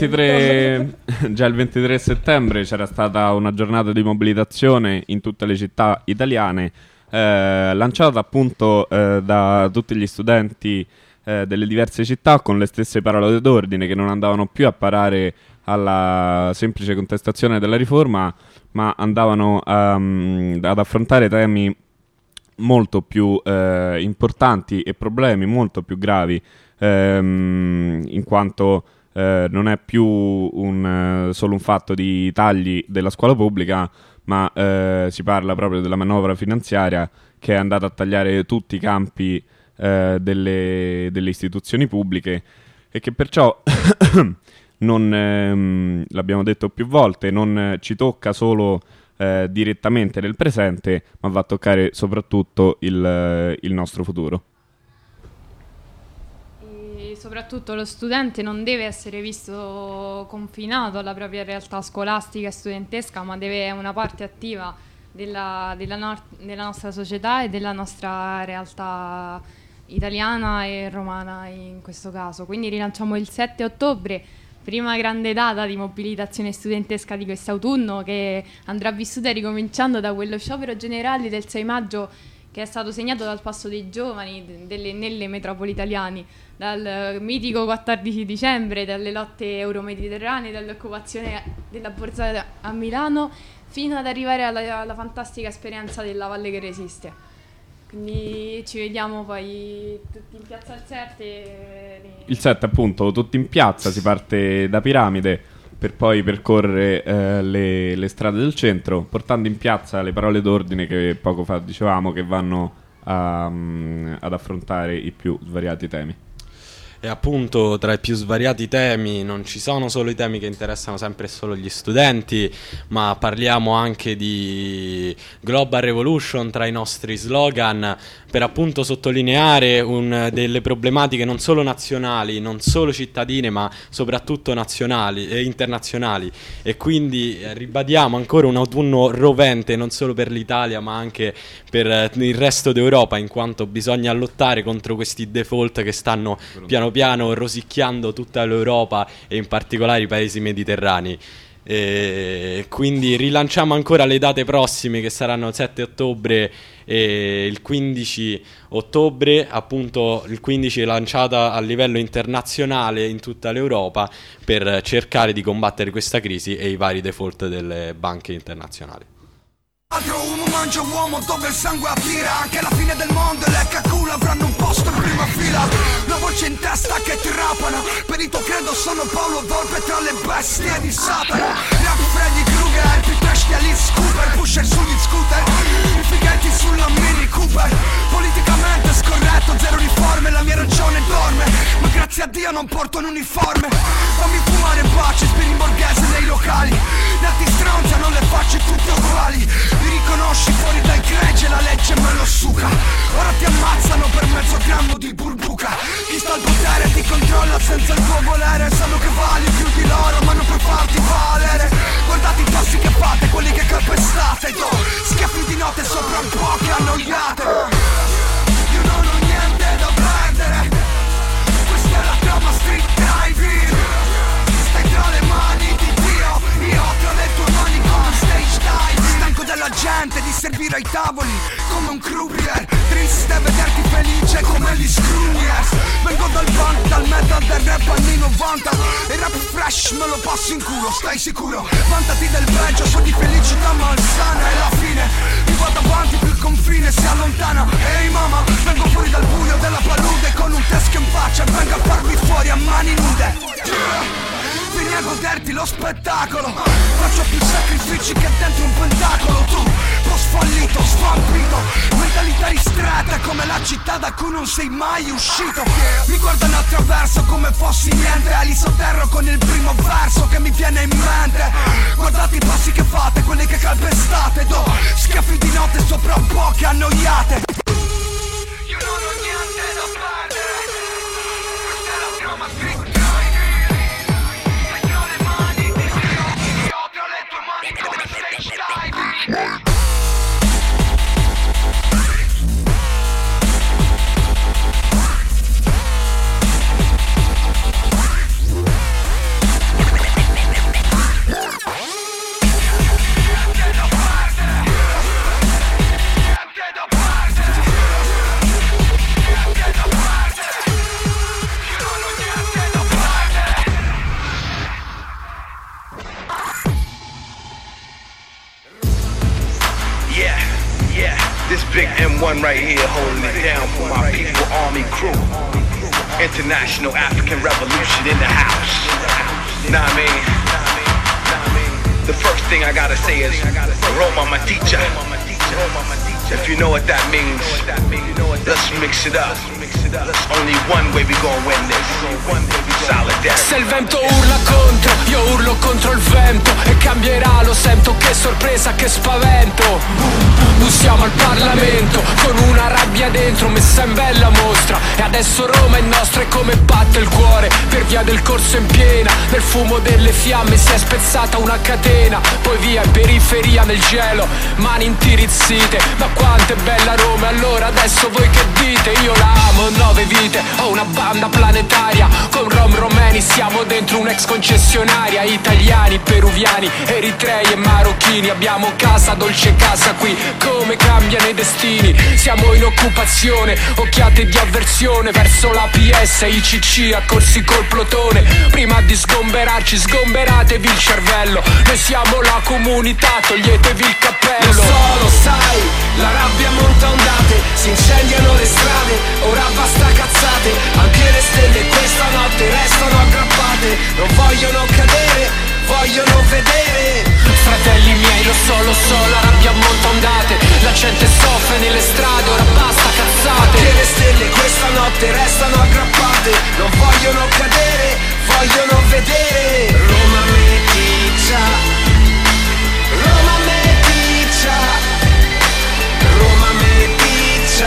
23 settembre c'era stata una giornata di mobilitazione in tutte le città italiane, lanciata appunto da tutti gli studenti delle diverse città, con le stesse parole d'ordine, che non andavano più a parare alla semplice contestazione della riforma, ma andavano ad affrontare temi molto più importanti e problemi molto più gravi, in quanto non è più solo un fatto di tagli della scuola pubblica, ma si parla proprio della manovra finanziaria che è andata a tagliare tutti i campi delle istituzioni pubbliche, e che perciò non, l'abbiamo detto più volte, non ci tocca solo direttamente nel presente, ma va a toccare soprattutto il nostro futuro. E soprattutto lo studente non deve essere visto confinato alla propria realtà scolastica e studentesca, ma deve essere una parte attiva della nostra società e della nostra realtà italiana e romana in questo caso. Quindi rilanciamo il 7 ottobre, prima grande data di mobilitazione studentesca di quest'autunno, che andrà vissuta ricominciando da quello sciopero generale del 6 maggio che è stato segnato dal passo dei giovani nelle metropoli italiane, dal mitico 14 dicembre, dalle lotte euromediterranee, dall'occupazione della borsa a Milano, fino ad arrivare alla fantastica esperienza della Valle che resiste. Quindi ci vediamo poi tutti in piazza al 7. Il 7 appunto, tutti in piazza, si parte da Piramide per poi percorrere le strade del centro, portando in piazza le parole d'ordine che poco fa dicevamo, che vanno ad affrontare i più svariati temi. E appunto tra i più svariati temi non ci sono solo i temi che interessano sempre e solo gli studenti, ma parliamo anche di Global Revolution tra i nostri slogan, per appunto sottolineare delle problematiche non solo nazionali, non solo cittadine, ma soprattutto nazionali e internazionali. E quindi ribadiamo ancora un autunno rovente non solo per l'Italia, ma anche per il resto d'Europa, in quanto bisogna lottare contro questi default che stanno piano piano rosicchiando tutta l'Europa e in particolare i paesi mediterranei. E quindi rilanciamo ancora le date prossime, che saranno il 7 ottobre e il 15 ottobre. Appunto il 15 è lanciata a livello internazionale in tutta l'Europa per cercare di combattere questa crisi e i vari default delle banche internazionali. Altro uomo mangia uomo dove il sangue attira. Anche la fine del mondo e le cacule avranno un posto in prima fila. La voce in testa che ti rapano. Perito credo sono Paolo Volpe tra le bestie di Satana. Rap Freddy Krueger, più trash di Alice Cooper. Pusher sugli scooter, i fighetti sulla Mini Cooper. Politicamente scorretto, zero riforme, la mia ragione dorme. Ma grazie a Dio non porto un uniforme. Fammi fumare in pace, spiri borghese nei locali. Nati stronzano le facce tutte uguali. Mi riconosci fuori dal gregge, la legge me lo suca. Ora ti ammazzano per mezzo grammo di burbuca. Chi sta al potere ti controlla senza il tuo volere. Sanno che vali più di loro ma non per farti valere. Guardate i tossi che fate, quelli che calpestate. Do schiaffi di notte sopra poche annoiate. Io non ho niente da perdere. Questa è la trama street driving. Stai tra le mani di Dio, io tra le tue mani come stage dive. Stanco della gente, di servire ai tavoli come un croupier. 90. E rap fresh me lo passo in culo, stai sicuro? Vantati del peggio, so di felicità malsana. E alla fine mi vado avanti più il confine si allontana. Ehi mama, vengo fuori dal buio della palude con un teschio in faccia e vengo a farvi fuori a mani nude. Vieni a goderti lo spettacolo. Faccio più sacrifici che dentro un pentacolo. Tu, post fallito, svampito, mentalità ristretta come la città da cui non sei mai uscito. Mi guardano attraverso come fossi niente. Ali sotterro con il primo verso che mi viene in mente. Guardate i passi che fate, quelli che calpestate. Do schiaffi di notte sopra poche annoiate. Io non ho niente da perdere. Questa è la trama scritta. This big M1 right here holding it down for my people, Army crew. International African Revolution in the house. Nah, I mean, the first thing I gotta say is Roma Maticha. If you know what that means, let's mix it up. Only one way we gon' win this. Solidarity. Se il vento urla contro, io urlo contro il vento. E cambierà, lo sento, che sorpresa, che spavento. Bussiamo al Parlamento con una rabbia dentro messa in bella mostra. E adesso Roma è nostra e come batte il cuore per via del corso in piena. Nel fumo delle fiamme si è spezzata una catena. Poi via in periferia nel gelo, mani intirizzite. Ma quanto è bella Roma, allora adesso voi che dite? Io la amo, 9 vite, ho una banda planetaria. Con Rom Romeni siamo dentro un'ex concessionaria. Italiani, peruviani, eritrei e marocchini. Abbiamo casa, dolce casa qui, come cambiano i destini. Siamo in occupazione, occhiate di avversione verso la PS, ICC, accorsi col plotone. Prima di sgomberarci, sgomberatevi il cervello. Noi siamo la comunità, toglietevi il cappello. Lo sai, la rabbia monta ondate, si incendiano le strade, ora basta cazzate. Anche le stelle questa notte restano aggrappate. Non vogliono cadere, vogliono vedere. Fratelli miei, lo so, la rabbia monta ondate. La gente soffre nelle strade, ora basta cazzate. Anche le stelle questa notte restano aggrappate. Non vogliono cadere, vogliono vedere. Roma meticcia, Roma meticcia, Roma meticcia,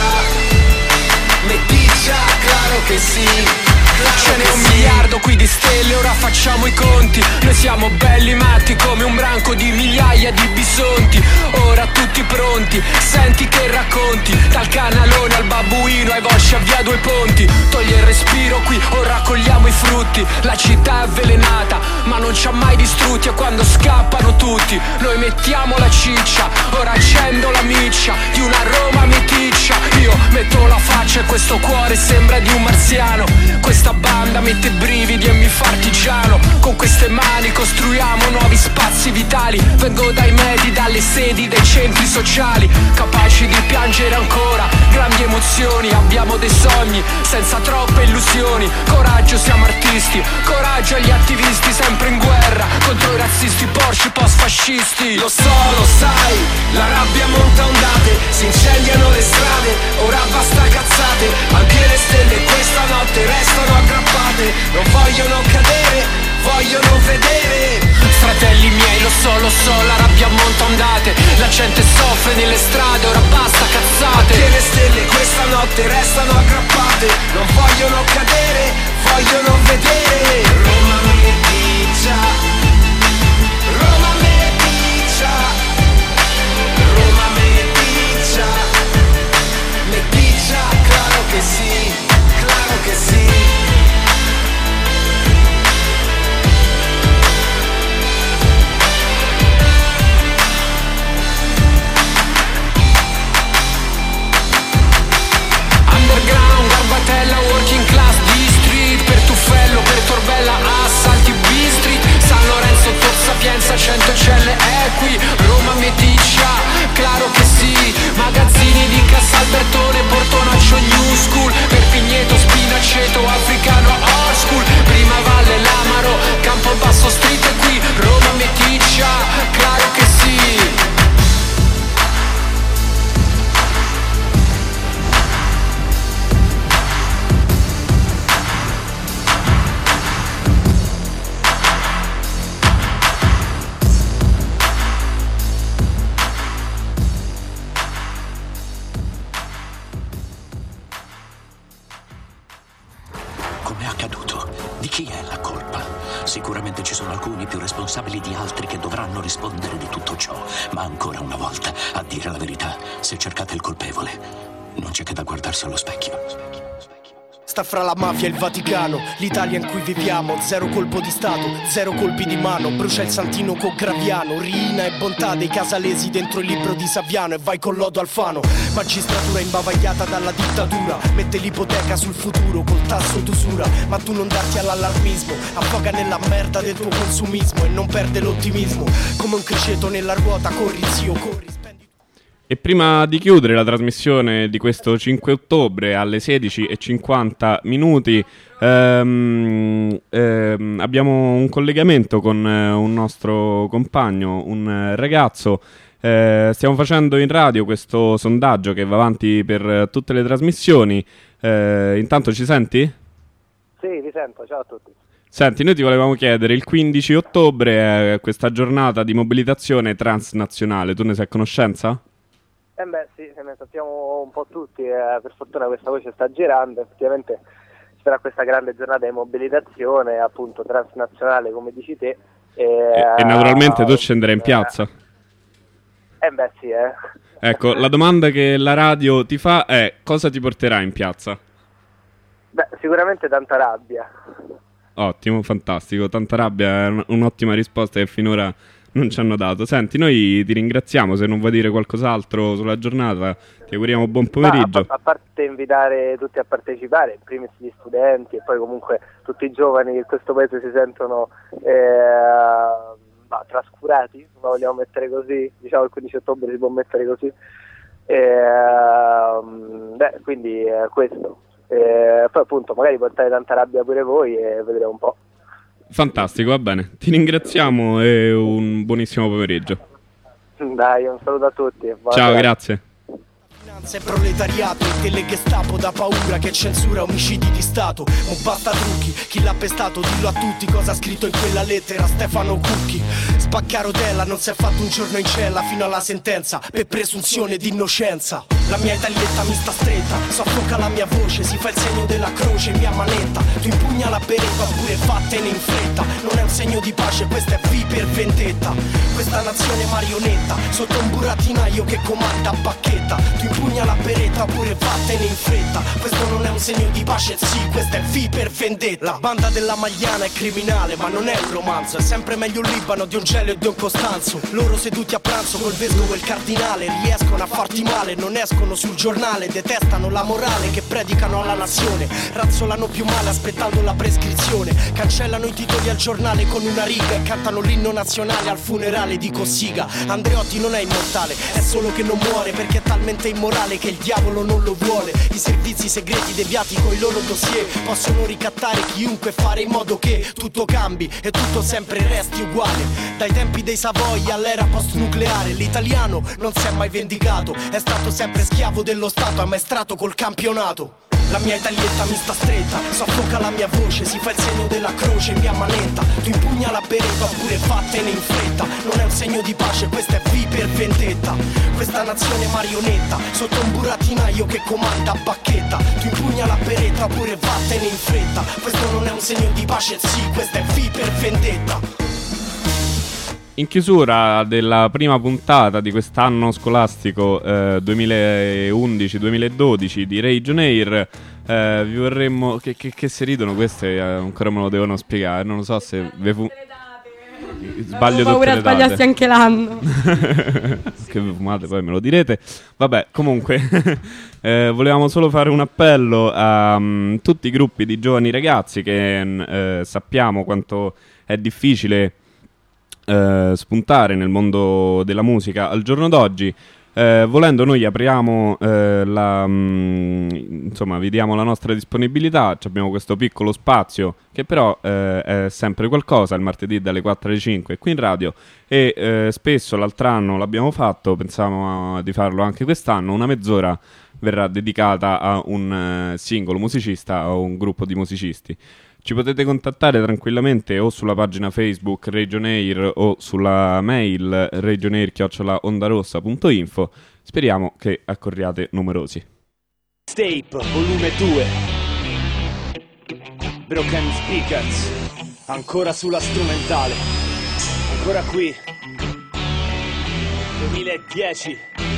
meticcia, claro che sì. Ce n'è 1 miliardo qui di stelle, ora facciamo i conti. Noi siamo belli matti come un branco di migliaia di bisonti. Ora tutti pronti, senti che racconti. Dal canalone al babbuino ai Vosci a via Due Ponti. Toglie il respiro qui, ora raccogliamo i frutti. La città è avvelenata, ma non ci ha mai distrutti. E quando scappano tutti, noi mettiamo la ciccia. Ora accendo la miccia di una Roma meticcia. Io metto la faccia e questo cuore sembra di un marziano. Questa banda mette brividi e mi fa artigiano. Con queste mani costruiamo nuovi spazi vitali. Vengo dai medi, dalle sedi, dai centri sociali. Capaci di piangere ancora grandi emozioni. Abbiamo dei sogni senza troppe illusioni. Coraggio, siamo artisti. Coraggio agli attivisti sempre in guerra contro i razzisti, porci, post-fascisti. Lo sai, la rabbia monta ondate, si incendiano le strade, ora basta cazzate. Anche le stelle questa notte restano aggrappate. Non vogliono cadere, vogliono vedere. Fratelli miei, lo so, la rabbia monta ondate. La gente soffre nelle strade, ora basta cazzate. Anche le stelle questa notte restano aggrappate. Non vogliono cadere, vogliono vedere. Roma meticcia, Roma meticcia, Roma meticcia, meticcia, claro che sì, claro che sì. Underground, garbatella, working class, è accaduto? Di chi è la colpa? Sicuramente ci sono alcuni più responsabili di altri che dovranno rispondere di tutto ciò, ma ancora una volta, a dire la verità, se cercate il colpevole, non c'è che da guardarsi allo specchio. Sta fra la mafia e il Vaticano, l'Italia in cui viviamo. Zero colpo di stato, zero colpi di mano. Brucia il santino con Graviano, Riina e bontà dei casalesi dentro il libro di Saviano. E vai con lodo Alfano, magistratura imbavagliata dalla dittatura. Mette l'ipoteca sul futuro col tasso d'usura. Ma tu non darti all'allarmismo, affoga nella merda del tuo consumismo e non perde l'ottimismo. Come un criceto nella ruota, corri zio, corri. E prima di chiudere la trasmissione di questo 5 ottobre alle 16:50 abbiamo un collegamento con un nostro compagno, un ragazzo. Stiamo facendo in radio questo sondaggio che va avanti per tutte le trasmissioni. Intanto ci senti? Sì, vi sento, ciao a tutti. Senti, noi ti volevamo chiedere, il 15 ottobre è questa giornata di mobilitazione transnazionale, tu ne sei a conoscenza? Beh sì, ne sappiamo un po' tutti, per fortuna questa voce sta girando, effettivamente ci sarà questa grande giornata di mobilitazione, appunto transnazionale come dici te. E naturalmente tu scenderai in piazza. Beh sì, Ecco, la domanda che la radio ti fa è: cosa ti porterà in piazza? Beh, sicuramente tanta rabbia. Ottimo, fantastico, tanta rabbia è un'ottima risposta che finora non ci hanno dato. Senti, noi ti ringraziamo, se non vuoi dire qualcos'altro sulla giornata ti auguriamo buon pomeriggio. A parte invitare tutti a partecipare, in primis gli studenti e poi comunque tutti i giovani che in questo paese si sentono trascurati, la vogliamo mettere così, diciamo il 15 ottobre si può mettere così, quindi questo. Poi appunto magari portare tanta rabbia pure voi e vedremo un po'. Fantastico, va bene. Ti ringraziamo e un buonissimo pomeriggio. Dai, un saluto a tutti. Ciao, grazie. Finanza e proletariato e delle Gestapo da paura che censura omicidi di Stato. Mo basta trucchi, chi l'ha pestato dillo a tutti cosa ha scritto in quella lettera Stefano Cucchi. Spaccarotella non si è fatto un giorno in cella fino alla sentenza per presunzione di innocenza. La mia italietta mi sta stretta, soffoca la mia voce, si fa il segno della croce, mia manetta. Tu impugna la beretta oppure vattene in fretta. Non è un segno di pace, questa è V per vendetta. Questa nazione marionetta, sotto un burattinaio che comanda a bacchetta. Tu impugna la beretta oppure vattene in fretta. Questo non è un segno di pace, sì, questa è V per vendetta. La banda della Magliana è criminale, ma non è un romanzo. È sempre meglio un Libano di un Gelio e di un Costanzo. Loro seduti a pranzo col vescovo e il cardinale riescono a farti male, non escono sul giornale. Detestano la morale che predicano alla nazione. Razzolano più male aspettando la prescrizione. Cancellano i titoli al giornale con una riga e cantano l'inno nazionale al funerale di Cossiga. Andreotti non è immortale, è solo che non muore perché è talmente immorale che il diavolo non lo vuole. I servizi segreti deviati coi loro dossier possono ricattare chiunque, fare in modo che tutto cambi e tutto sempre resti uguale. Dai tempi dei Savoia all'era post-nucleare l'italiano non si è mai vendicato, è stato sempre schiavo dello Stato, ammaestrato col campionato. La mia italietta mi sta stretta, soffoca la mia voce, si fa il segno della croce, mia manetta. Tu impugna la beretta oppure vattene in fretta. Non è un segno di pace, questa è V per vendetta. Questa nazione marionetta, sotto un burattinaio che comanda a bacchetta. Tu impugna la beretta oppure vattene in fretta. Questo non è un segno di pace, sì, questa è V per vendetta. In chiusura della prima puntata di quest'anno scolastico 2011-2012 di Region Air, vi vorremmo... Che se ridono queste ancora me lo devono spiegare, non lo so se... Sbaglio tutte le date. Sbagliassi anche l'anno. Che vi fumate, poi me lo direte. Vabbè, comunque volevamo solo fare un appello a tutti i gruppi di giovani ragazzi che sappiamo quanto è difficile spuntare nel mondo della musica al giorno d'oggi. Volendo noi apriamo insomma vi diamo la nostra disponibilità. Abbiamo questo piccolo spazio che però è sempre qualcosa, il martedì dalle 4 alle 5 qui in radio, e spesso l'altro anno l'abbiamo fatto, pensiamo di farlo anche quest'anno. Una mezz'ora verrà dedicata a un singolo musicista o un gruppo di musicisti. Ci potete contattare tranquillamente o sulla pagina Facebook Region Air o sulla mail regionair@ondarossa.info. Speriamo che accorriate numerosi. Tape, volume 2. Broken Speakers, ancora sulla strumentale, ancora qui, 2010.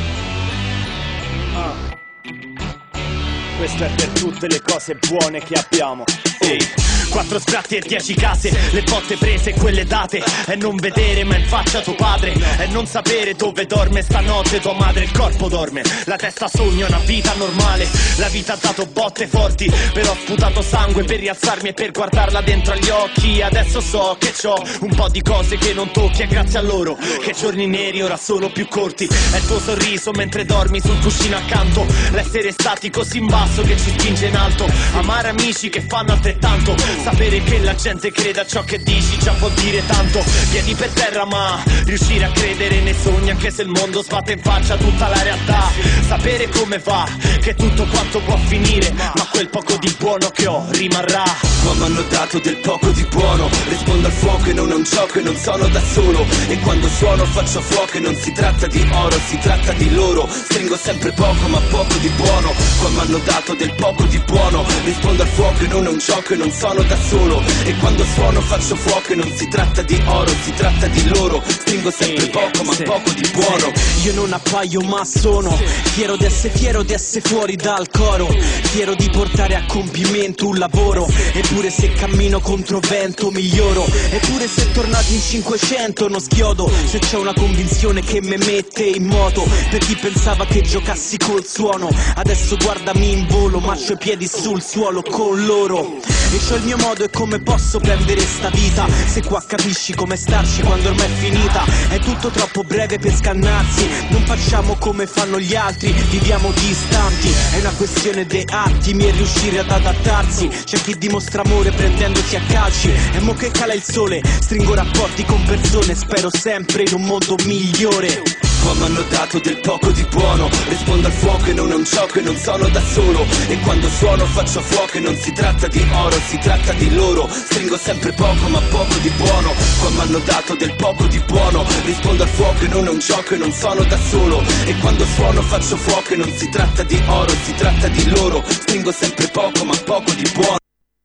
Questo è per tutte le cose buone che abbiamo. Ehi, 4 sfratti e 10 case, le botte prese, quelle date. E non vedere ma in faccia tuo padre, e non sapere dove dorme stanotte tua madre. Il corpo dorme, la testa sogna una vita normale. La vita ha dato botte forti, però ho sputato sangue per rialzarmi e per guardarla dentro agli occhi. Adesso so che c'ho un po' di cose che non tocchi, e grazie a loro che giorni neri ora sono più corti. È il tuo sorriso mentre dormi sul cuscino accanto, l'essere stati così in basso che ci spinge in alto. Amare amici che fanno altrettanto, sapere che la gente creda a ciò che dici già vuol dire tanto. Piedi per terra ma riuscire a credere nei sogni anche se il mondo sbatte in faccia tutta la realtà. Sapere come va, che tutto quanto può finire, ma quel poco di buono che ho rimarrà. Ma m'hanno dato del poco di buono, rispondo al fuoco e non è un gioco e non sono da solo. E quando suono faccio fuoco e non si tratta di oro, si tratta di loro. Stringo sempre poco ma poco di buono. Qua m'hanno dato del poco di buono, rispondo al fuoco e non è un gioco e non sono da solo. E quando suono faccio fuoco e non si tratta di oro, si tratta di loro. Stringo sempre poco ma poco di buono. Io non appaio ma sono fiero di essere fuori dal coro, fiero di portare a compimento un lavoro. Eppure se cammino contro vento miglioro, eppure se tornati in 500 non schiodo. Se c'è una convinzione che me mette in moto, per chi pensava che giocassi col suono, adesso guardami in volo, marcio i piedi sul suolo con loro. E c'ho il mio modo e come posso prendere sta vita, se qua capisci come starci quando ormai è finita. È tutto troppo breve per scannarsi, non facciamo come fanno gli altri, viviamo distanti. È una questione di attimi e riuscire ad adattarsi. C'è chi dimostra amore prendendosi a calci, e mo che cala il sole stringo rapporti con persone, spero sempre in un mondo migliore. Qua m'hanno dato del poco di buono, rispondo al fuoco e non è un gioco e non sono da solo. E quando suono faccio fuoco e non si tratta di oro, si tratta di loro. Stringo sempre poco ma poco di buono. Qua m'hanno dato del poco di buono, rispondo al fuoco e non è un gioco e non sono da solo. E quando suono faccio fuoco e non si tratta di oro, si tratta di loro. Stringo sempre poco ma poco di buono.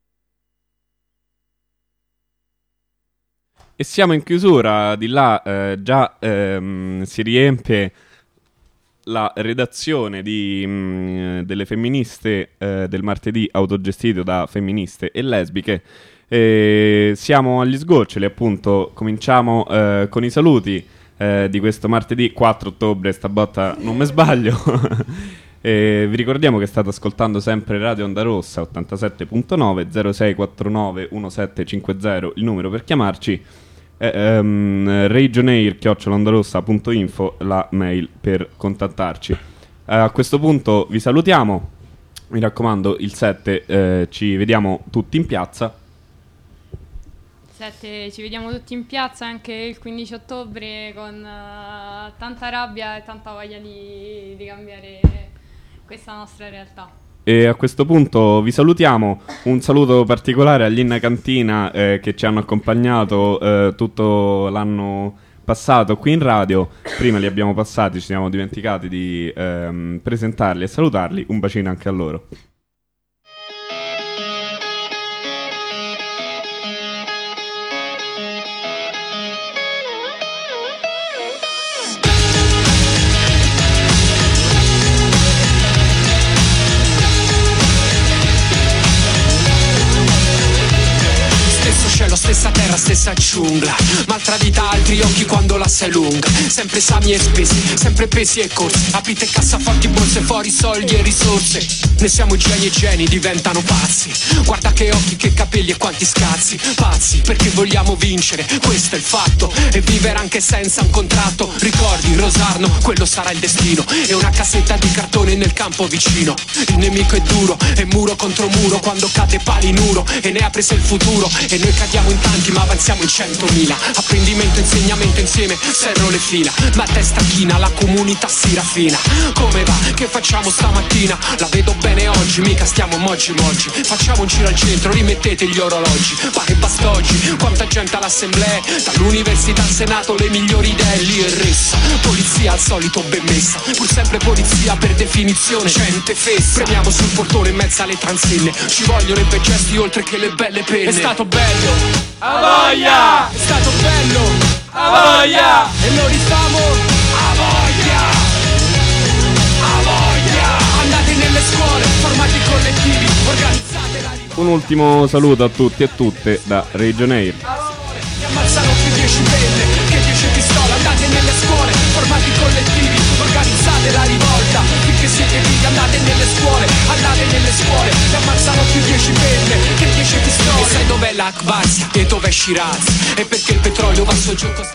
E siamo in chiusura, di là già si riempie la redazione delle femministe del martedì, autogestito da femministe e lesbiche. Siamo agli sgoccioli, appunto, cominciamo con i saluti di questo martedì 4 ottobre, sta botta non me sbaglio. Vi ricordiamo che state ascoltando sempre Radio Onda Rossa 87.9, 0649 1750 il numero per chiamarci. Regionair@ondarossa.info la mail per contattarci. A questo punto vi salutiamo, mi raccomando il 7 ci vediamo tutti in piazza. 7 ci vediamo tutti in piazza anche il 15 ottobre con tanta rabbia e tanta voglia di cambiare questa nostra realtà. E a questo punto vi salutiamo, un saluto particolare agli Inna Cantina che ci hanno accompagnato tutto l'anno passato qui in radio. Prima li abbiamo passati, ci siamo dimenticati di presentarli e salutarli, un bacino anche a loro. Stessa terra, stessa giungla, maltradita altri occhi quando la sei lunga. Sempre esami e spesi, sempre pesi e corsi, aprite cassaforti, borse fuori, soldi e risorse. Ne siamo geni e geni diventano pazzi. Guarda che occhi, che capelli e quanti scazzi. Pazzi perché vogliamo vincere, questo è il fatto. E vivere anche senza un contratto. Ricordi, Rosarno, quello sarà il destino. E una cassetta di cartone nel campo vicino. Il nemico è duro, è muro contro muro. Quando cade palinuro e ne ha preso il futuro. E noi cadiamo Siamo in tanti ma avanziamo in 100.000. Apprendimento, insegnamento insieme, serrono le fila. Ma a testa china, la comunità si raffina. Come va? Che facciamo stamattina? La vedo bene oggi, mica stiamo moggi. Facciamo un giro al centro, rimettete gli orologi. Ma che basta oggi, quanta gente all'assemblea. Dall'università al senato le migliori idee. Lì è ressa, polizia al solito ben messa. Pur sempre polizia per definizione, gente fessa. Premiamo sul portone in mezzo alle transenne. Ci vogliono i bei gesti oltre che le belle penne. È stato bello, a voglia! È stato bello, a voglia! E lo rifamo, a voglia! A voglia! Andate nelle scuole, formati collettivi, organizzate la rivolta. Un ultimo saluto a tutti e tutte da Region Air. Mi ammazzano più 10 penne che 10 pistole. Andate nelle scuole, formati collettivi, organizzate la rivolta. Finché siete vivi, andate nelle scuole, mi ammazzano più 10 penne che 10 pistole. E sai dov'è l'Akbaz e dov'è Shiraz? E perché il petrolio va soggetto